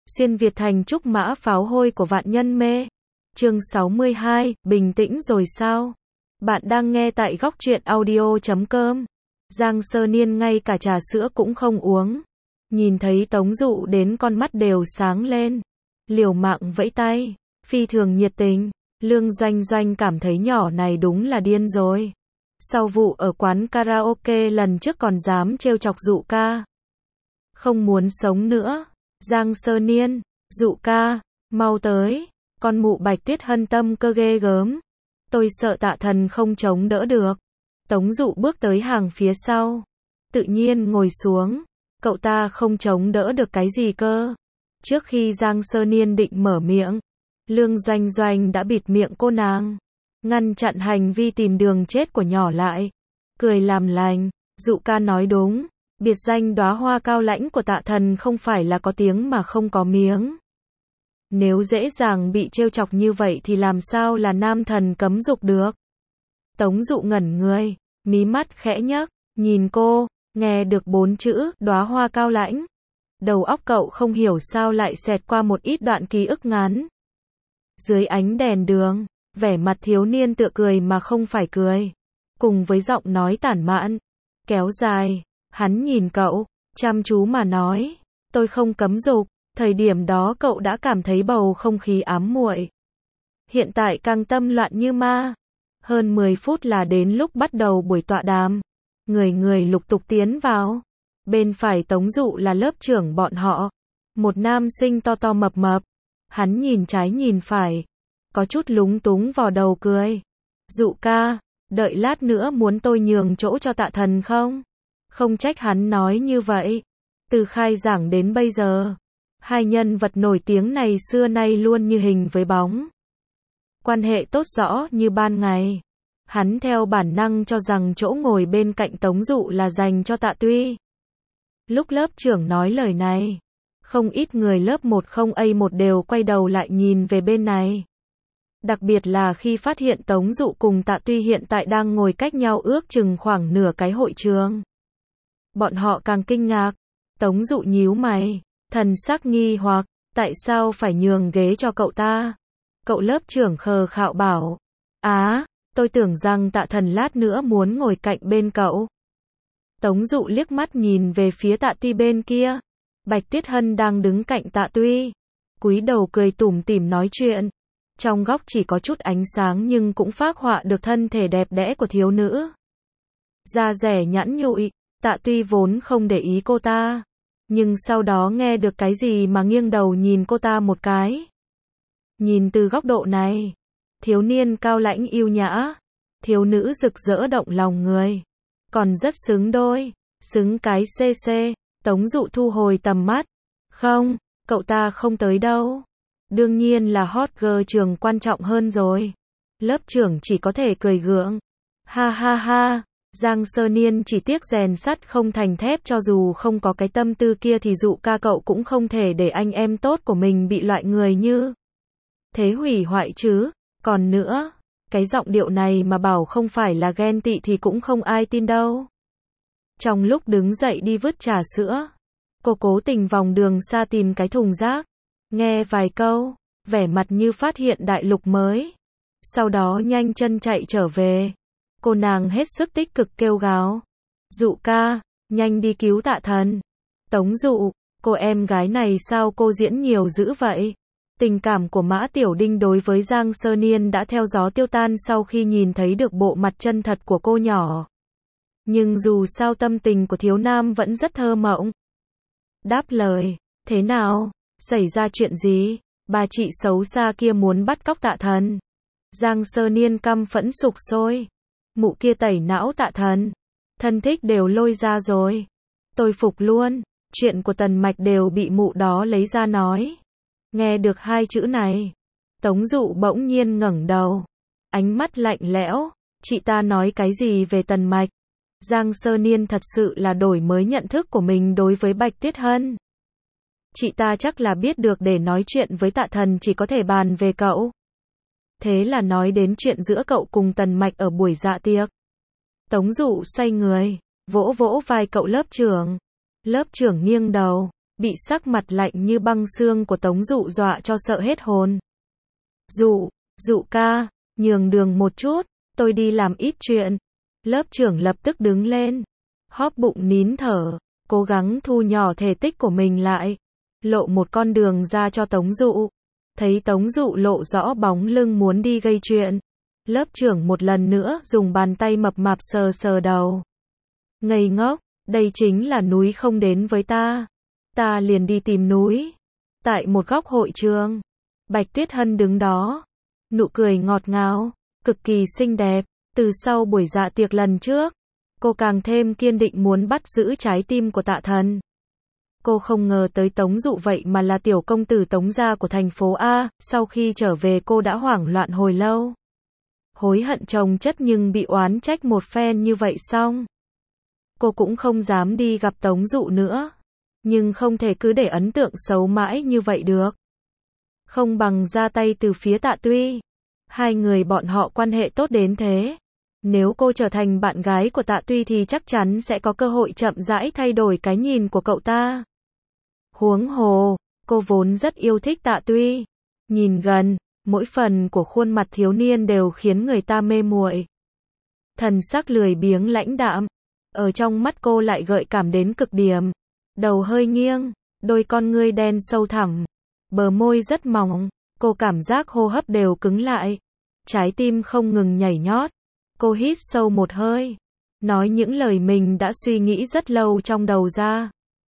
Xuyên Việt thành trúc mã pháo hôi của vạn nhân mê. Chương 62, bình tĩnh rồi sao? Bạn đang nghe tại góc truyện audio.com. Giang Sơ Niên ngay cả trà sữa cũng không uống. Nhìn thấy Tống Dụ đến con mắt đều sáng lên. Liều mạng vẫy tay, phi thường nhiệt tình. Lương Doanh Doanh cảm thấy nhỏ này đúng là điên rồi. Sau vụ ở quán karaoke lần trước còn dám trêu chọc Dụ ca. Không muốn sống nữa. Giang Sơ Niên, Dụ ca, mau tới, con mụ Bạch Tuyết Hân tâm cơ ghê gớm. Tôi sợ Tạ Thần không chống đỡ được. Tống Dụ bước tới hàng phía sau, tự nhiên ngồi xuống, cậu ta không chống đỡ được cái gì cơ. Trước khi Giang Sơ Niên định mở miệng, Lương Doanh Doanh đã bịt miệng cô nàng, ngăn chặn hành vi tìm đường chết của nhỏ lại, cười làm lành, Dụ ca nói đúng. Biệt danh đóa hoa cao lãnh của Tạ Thần không phải là có tiếng mà không có miếng. Nếu dễ dàng bị trêu chọc như vậy thì làm sao là nam thần cấm dục được. Tống Dụ ngẩn người, mí mắt khẽ nhấc, nhìn cô, nghe được 4 chữ, đóa hoa cao lãnh. Đầu óc cậu không hiểu sao lại xẹt qua một ít đoạn ký ức ngắn. Dưới ánh đèn đường, vẻ mặt thiếu niên tựa cười mà không phải cười. Cùng với giọng nói tản mạn, kéo dài. Hắn nhìn cậu, chăm chú mà nói, tôi không cấm dục. Thời điểm đó cậu đã cảm thấy bầu không khí ám muội. Hiện tại càng tâm loạn như ma. Hơn 10 phút là đến lúc bắt đầu buổi tọa đàm. Người người lục tục tiến vào. Bên phải Tống Dụ là lớp trưởng bọn họ. Một nam sinh to to mập mập. Hắn nhìn trái nhìn phải. Có chút lúng túng vò đầu cười. Dụ ca, đợi lát nữa muốn tôi nhường chỗ cho Tạ Thần không? Không trách hắn nói như vậy. Từ khai giảng đến bây giờ, hai nhân vật nổi tiếng này xưa nay luôn như hình với bóng. Quan hệ tốt rõ như ban ngày. Hắn theo bản năng cho rằng chỗ ngồi bên cạnh Tống Dụ là dành cho Tạ Tuy. Lúc lớp trưởng nói lời này, không ít người lớp 10A1 đều quay đầu lại nhìn về bên này. Đặc biệt là khi phát hiện Tống Dụ cùng Tạ Tuy hiện tại đang ngồi cách nhau ước chừng khoảng nửa cái hội trường. Bọn họ càng kinh ngạc. Tống Dụ nhíu mày, thần sắc nghi hoặc, tại sao phải nhường ghế cho cậu ta? Cậu lớp trưởng khờ khạo bảo, tôi tưởng rằng Tạ Thần lát nữa muốn ngồi cạnh bên cậu. Tống Dụ liếc mắt nhìn về phía Tạ Tuy bên kia. Bạch Tuyết Hân đang đứng cạnh Tạ Tuy, cúi đầu cười tủm tỉm nói chuyện. Trong góc chỉ có chút ánh sáng nhưng cũng phác họa được thân thể đẹp đẽ của thiếu nữ. Da dẻ nhẵn nhụi. Tạ Tuy vốn không để ý cô ta, nhưng sau đó nghe được cái gì mà nghiêng đầu nhìn cô ta một cái. Nhìn từ góc độ này, thiếu niên cao lãnh yêu nhã, thiếu nữ rực rỡ động lòng người, còn rất xứng đôi, xứng cái CC. Tống Dụ thu hồi tầm mắt, không, cậu ta không tới đâu. Đương nhiên là hot girl trường quan trọng hơn rồi. Lớp trưởng chỉ có thể cười gượng. Ha ha ha. Giang Sơ Niên chỉ tiếc rèn sắt không thành thép, cho dù không có cái tâm tư kia thì Dụ ca cậu cũng không thể để anh em tốt của mình bị loại người như thế hủy hoại chứ. Còn nữa, cái giọng điệu này mà bảo không phải là ghen tị thì cũng không ai tin đâu. Trong lúc đứng dậy đi vứt trà sữa, cô cố tình vòng đường xa tìm cái thùng rác, nghe vài câu, vẻ mặt như phát hiện đại lục mới. Sau đó nhanh chân chạy trở về. Cô nàng hết sức tích cực kêu gào, Dụ ca, nhanh đi cứu Tạ Thần. Tống Dụ, cô em gái này sao cô diễn nhiều dữ vậy? Tình cảm của Mã Tiểu Đinh đối với Giang Sơ Niên đã theo gió tiêu tan sau khi nhìn thấy được bộ mặt chân thật của cô nhỏ. Nhưng dù sao tâm tình của thiếu nam vẫn rất thơ mộng. Đáp lời, thế nào? Xảy ra chuyện gì? Bà chị xấu xa kia muốn bắt cóc Tạ Thần. Giang Sơ Niên căm phẫn sục sôi. Mụ kia tẩy não Tạ Thần, thân thích đều lôi ra rồi. Tôi phục luôn, chuyện của Tần Mạch đều bị mụ đó lấy ra nói. Nghe được hai chữ này, Tống Dụ bỗng nhiên ngẩng đầu, ánh mắt lạnh lẽo, chị ta nói cái gì về Tần Mạch? Giang Sơ Niên thật sự là đổi mới nhận thức của mình đối với Bạch Tuyết Hân. Chị ta chắc là biết được để nói chuyện với Tạ Thần chỉ có thể bàn về cậu. Thế là nói đến chuyện giữa cậu cùng Tần Mạch ở buổi dạ tiệc. Tống Dụ xoay người, vỗ vỗ vai cậu lớp trưởng. Lớp trưởng nghiêng đầu, bị sắc mặt lạnh như băng xương của Tống Dụ dọa cho sợ hết hồn. Dụ ca, nhường đường một chút, tôi đi làm ít chuyện. Lớp trưởng lập tức đứng lên, hóp bụng nín thở, cố gắng thu nhỏ thể tích của mình lại, lộ một con đường ra cho Tống Dụ. Thấy Tống Dụ lộ rõ bóng lưng muốn đi gây chuyện, lớp trưởng một lần nữa dùng bàn tay mập mạp sờ sờ đầu. Ngây ngốc, đây chính là núi không đến với ta. Ta liền đi tìm núi. Tại một góc hội trường, Bạch Tuyết Hân đứng đó, nụ cười ngọt ngào, cực kỳ xinh đẹp. Từ sau buổi dạ tiệc lần trước, cô càng thêm kiên định muốn bắt giữ trái tim của Tạ Thần. Cô không ngờ tới Tống Dụ vậy mà là tiểu công tử Tống gia của thành phố A, sau khi trở về cô đã hoảng loạn hồi lâu. Hối hận chồng chất nhưng bị oán trách một phen như vậy xong. Cô cũng không dám đi gặp Tống Dụ nữa. Nhưng không thể cứ để ấn tượng xấu mãi như vậy được. Không bằng ra tay từ phía Tạ Tuy. Hai người bọn họ quan hệ tốt đến thế. Nếu cô trở thành bạn gái của Tạ Tuy thì chắc chắn sẽ có cơ hội chậm rãi thay đổi cái nhìn của cậu ta. Huống hồ, cô vốn rất yêu thích Tạ Tuy. Nhìn gần, mỗi phần của khuôn mặt thiếu niên đều khiến người ta mê muội. Thần sắc lười biếng lãnh đạm, ở trong mắt cô lại gợi cảm đến cực điểm. Đầu hơi nghiêng, đôi con ngươi đen sâu thẳm, bờ môi rất mỏng, cô cảm giác hô hấp đều cứng lại. Trái tim không ngừng nhảy nhót. Cô hít sâu một hơi, nói những lời mình đã suy nghĩ rất lâu trong đầu ra.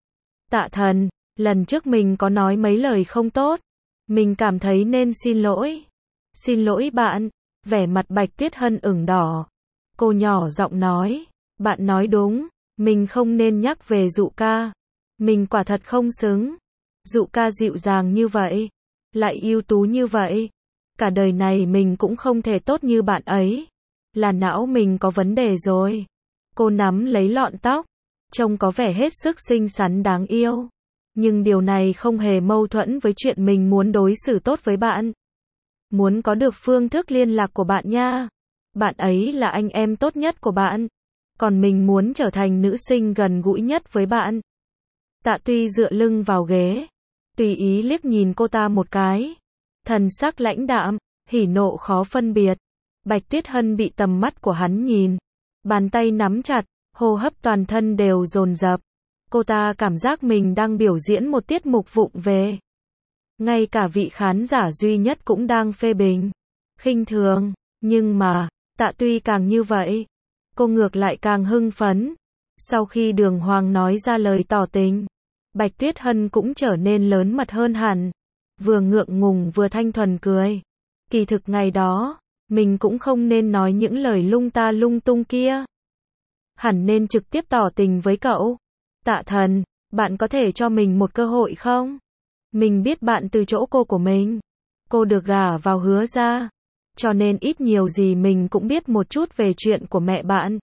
Tạ Thần, lần trước mình có nói mấy lời không tốt. Mình cảm thấy nên xin lỗi. Xin lỗi bạn. Vẻ mặt Bạch Tuyết Hân ửng đỏ. Cô nhỏ giọng nói, bạn nói đúng, mình không nên nhắc về Dụ ca. Mình quả thật không xứng. Dụ ca dịu dàng như vậy, lại ưu tú như vậy. Cả đời này mình cũng không thể tốt như bạn ấy. Là não mình có vấn đề rồi. Cô nắm lấy lọn tóc, trông có vẻ hết sức xinh xắn đáng yêu. Nhưng điều này không hề mâu thuẫn với chuyện mình muốn đối xử tốt với bạn. Muốn có được phương thức liên lạc của bạn nha. Bạn ấy là anh em tốt nhất của bạn. Còn mình muốn trở thành nữ sinh gần gũi nhất với bạn. Tạ Tuy dựa lưng vào ghế, tùy ý liếc nhìn cô ta một cái. Thần sắc lãnh đạm, hỉ nộ khó phân biệt. Bạch Tuyết Hân bị tầm mắt của hắn nhìn. Bàn tay nắm chặt, hô hấp toàn thân đều dồn dập. Cô ta cảm giác mình đang biểu diễn một tiết mục vụng về. Ngay cả vị khán giả duy nhất cũng đang phê bình, khinh thường. Nhưng mà, Tạ Tuy càng như vậy, cô ngược lại càng hưng phấn. Sau khi Đường Hoàng nói ra lời tỏ tình, Bạch Tuyết Hân cũng trở nên lớn mật hơn hẳn. Vừa ngượng ngùng vừa thanh thuần cười. Kỳ thực ngày đó, mình cũng không nên nói những lời lung ta lung tung kia. Hẳn nên trực tiếp tỏ tình với cậu. Tạ Thần, bạn có thể cho mình một cơ hội không? Mình biết bạn từ chỗ cô của mình. Cô được gả vào Hứa gia. Cho nên ít nhiều gì mình cũng biết một chút về chuyện của mẹ bạn.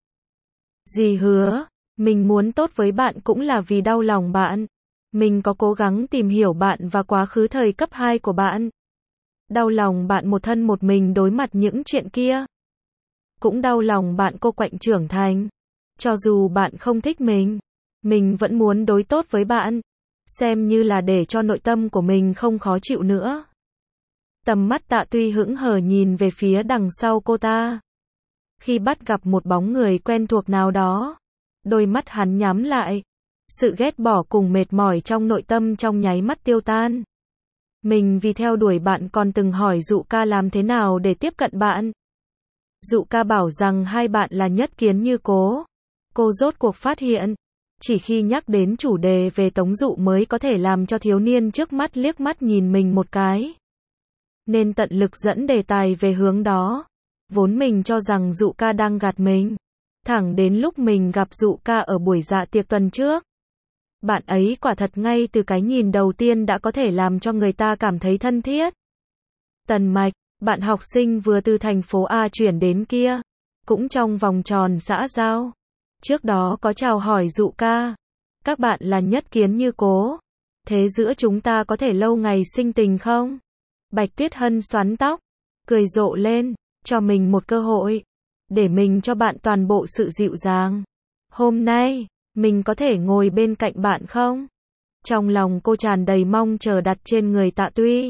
Dì Hứa, mình muốn tốt với bạn cũng là vì đau lòng bạn. Mình có cố gắng tìm hiểu bạn và quá khứ thời cấp 2 của bạn. Đau lòng bạn một thân một mình đối mặt những chuyện kia. Cũng đau lòng bạn cô quạnh trưởng thành. Cho dù bạn không thích mình vẫn muốn đối tốt với bạn. Xem như là để cho nội tâm của mình không khó chịu nữa. Tầm mắt Tạ Tuy hững hờ nhìn về phía đằng sau cô ta. Khi bắt gặp một bóng người quen thuộc nào đó, đôi mắt hắn nhắm lại. Sự ghét bỏ cùng mệt mỏi trong nội tâm trong nháy mắt tiêu tan. Mình vì theo đuổi bạn còn từng hỏi Dụ ca làm thế nào để tiếp cận bạn. Dụ ca bảo rằng hai bạn là nhất kiến như cố. Cô rốt cuộc phát hiện, chỉ khi nhắc đến chủ đề về Tống Dụ mới có thể làm cho thiếu niên trước mắt liếc mắt nhìn mình một cái. Nên tận lực dẫn đề tài về hướng đó. Vốn mình cho rằng Dụ ca đang gạt mình. Thẳng đến lúc mình gặp Dụ ca ở buổi dạ tiệc tuần trước. Bạn ấy quả thật ngay từ cái nhìn đầu tiên đã có thể làm cho người ta cảm thấy thân thiết. Tần Mạch, bạn học sinh vừa từ thành phố A chuyển đến kia, cũng trong vòng tròn xã giao. Trước đó có chào hỏi Dụ ca. Các bạn là nhất kiến như cố. Thế giữa chúng ta có thể lâu ngày sinh tình không? Bạch Tuyết Hân xoắn tóc, cười rộ lên, cho mình một cơ hội. Để mình cho bạn toàn bộ sự dịu dàng. Hôm nay, mình có thể ngồi bên cạnh bạn không? Trong lòng cô tràn đầy mong chờ đặt trên người Tạ Tuy.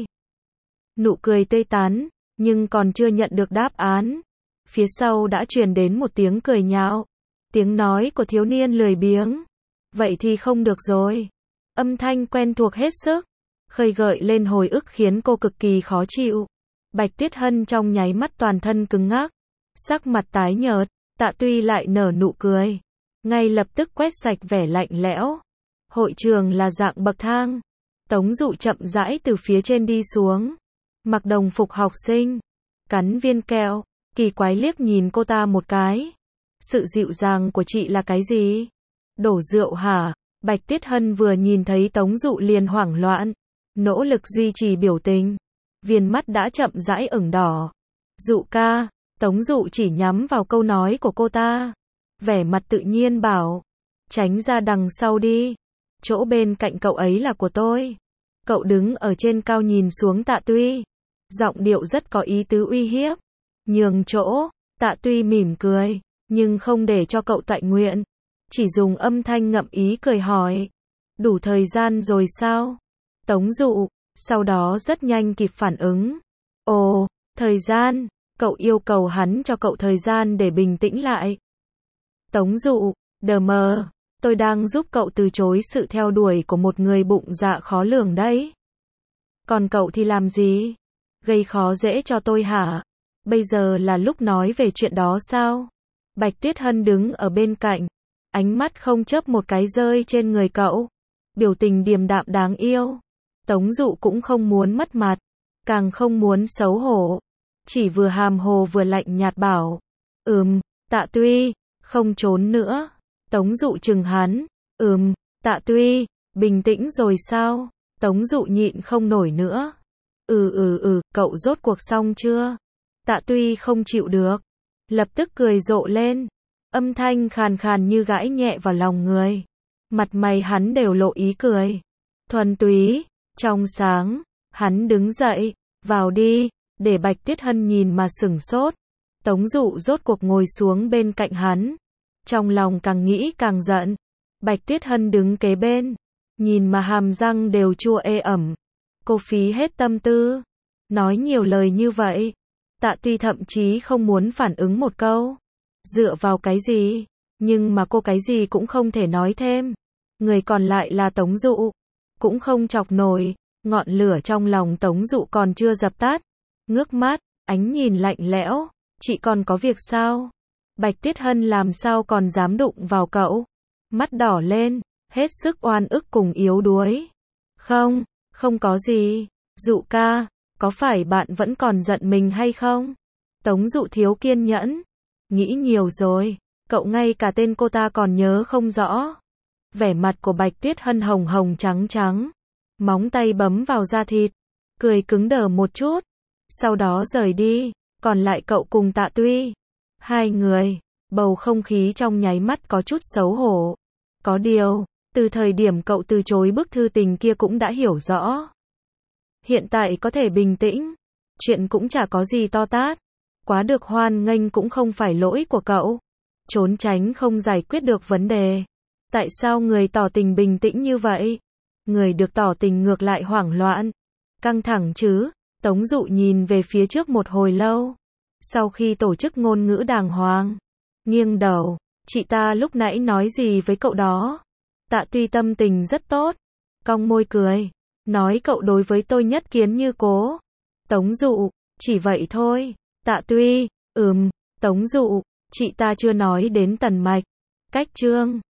Nụ cười tê tán, nhưng còn chưa nhận được đáp án. Phía sau đã truyền đến một tiếng cười nhạo. Tiếng nói của thiếu niên lười biếng. Vậy thì không được rồi. Âm thanh quen thuộc hết sức. Khơi gợi lên hồi ức khiến cô cực kỳ khó chịu. Bạch Tuyết Hân trong nháy mắt toàn thân cứng ngắc. Sắc mặt tái nhợt, Tạ Tuy lại nở nụ cười. Ngay lập tức quét sạch vẻ lạnh lẽo. Hội trường là dạng bậc thang. Tống Dụ chậm rãi từ phía trên đi xuống. Mặc đồng phục học sinh. Cắn viên kẹo. Kỳ quái liếc nhìn cô ta một cái. Sự dịu dàng của chị là cái gì? Đổ rượu hả? Bạch Tuyết Hân vừa nhìn thấy Tống Dụ liền hoảng loạn. Nỗ lực duy trì biểu tình. Viền mắt đã chậm rãi ửng đỏ. Dụ ca. Tống Dụ chỉ nhắm vào câu nói của cô ta. Vẻ mặt tự nhiên bảo. Tránh ra đằng sau đi. Chỗ bên cạnh cậu ấy là của tôi. Cậu đứng ở trên cao nhìn xuống Tạ Tuy. Giọng điệu rất có ý tứ uy hiếp. Nhường chỗ. Tạ Tuy mỉm cười. Nhưng không để cho cậu toại nguyện. Chỉ dùng âm thanh ngậm ý cười hỏi. Đủ thời gian rồi sao? Tống Dụ. Sau đó rất nhanh kịp phản ứng. Ồ, thời gian. Cậu yêu cầu hắn cho cậu thời gian để bình tĩnh lại. Tống Dụ. Đờ mờ. Tôi đang giúp cậu từ chối sự theo đuổi của một người bụng dạ khó lường đấy. Còn cậu thì làm gì? Gây khó dễ cho tôi hả? Bây giờ là lúc nói về chuyện đó sao? Bạch Tuyết Hân đứng ở bên cạnh. Ánh mắt không chớp một cái rơi trên người cậu. Biểu tình điềm đạm đáng yêu. Tống Dụ cũng không muốn mất mặt. Càng không muốn xấu hổ. Chỉ vừa hàm hồ vừa lạnh nhạt bảo. Tạ Tuy. Không trốn nữa. Tống Dụ chừng hắn. Tạ Tuy. Bình tĩnh rồi sao? Tống Dụ nhịn không nổi nữa. Cậu rốt cuộc xong chưa? Tạ Tuy không chịu được. Lập tức cười rộ lên. Âm thanh khàn khàn như gãi nhẹ vào lòng người. Mặt mày hắn đều lộ ý cười. Thuần túy, trong sáng. Hắn đứng dậy. Vào đi. Để Bạch Tuyết Hân nhìn mà sửng sốt. Tống Dụ rốt cuộc ngồi xuống bên cạnh hắn. Trong lòng càng nghĩ càng giận. Bạch Tuyết Hân đứng kế bên. Nhìn mà hàm răng đều chua ê ẩm. Cô phí hết tâm tư. Nói nhiều lời như vậy. Tạ Tuy thậm chí không muốn phản ứng một câu. Dựa vào cái gì? Nhưng mà cô cái gì cũng không thể nói thêm. Người còn lại là Tống Dụ. Cũng không chọc nổi. Ngọn lửa trong lòng Tống Dụ còn chưa dập tắt. Ngước mắt, ánh nhìn lạnh lẽo. Chị còn có việc sao? Bạch Tuyết Hân làm sao còn dám đụng vào cậu? Mắt đỏ lên, hết sức oan ức cùng yếu đuối. Không có gì. Dụ ca, có phải bạn vẫn còn giận mình hay không? Tống Dụ thiếu kiên nhẫn. Nghĩ nhiều rồi, cậu ngay cả tên cô ta còn nhớ không rõ. Vẻ mặt của Bạch Tuyết Hân hồng hồng trắng trắng. Móng tay bấm vào da thịt. Cười cứng đờ một chút. Sau đó rời đi. Còn lại cậu cùng Tạ Tuy. Hai người. Bầu không khí trong nháy mắt có chút xấu hổ. Có điều, từ thời điểm cậu từ chối bức thư tình kia cũng đã hiểu rõ. Hiện tại có thể bình tĩnh. Chuyện cũng chả có gì to tát. Quá được hoan nghênh cũng không phải lỗi của cậu. Trốn tránh không giải quyết được vấn đề. Tại sao người tỏ tình bình tĩnh như vậy? Người được tỏ tình ngược lại hoảng loạn. Căng thẳng chứ? Tống Dụ nhìn về phía trước một hồi lâu. Sau khi tổ chức ngôn ngữ đàng hoàng. Nghiêng đầu. Chị ta lúc nãy nói gì với cậu đó? Tạ Tuy tâm tình rất tốt. Cong môi cười. Nói cậu đối với tôi nhất kiến như cố. Tống Dụ. Chỉ vậy thôi. Tạ Tuy. Tống Dụ. Chị ta chưa nói đến Tần Mạch. Cách chương.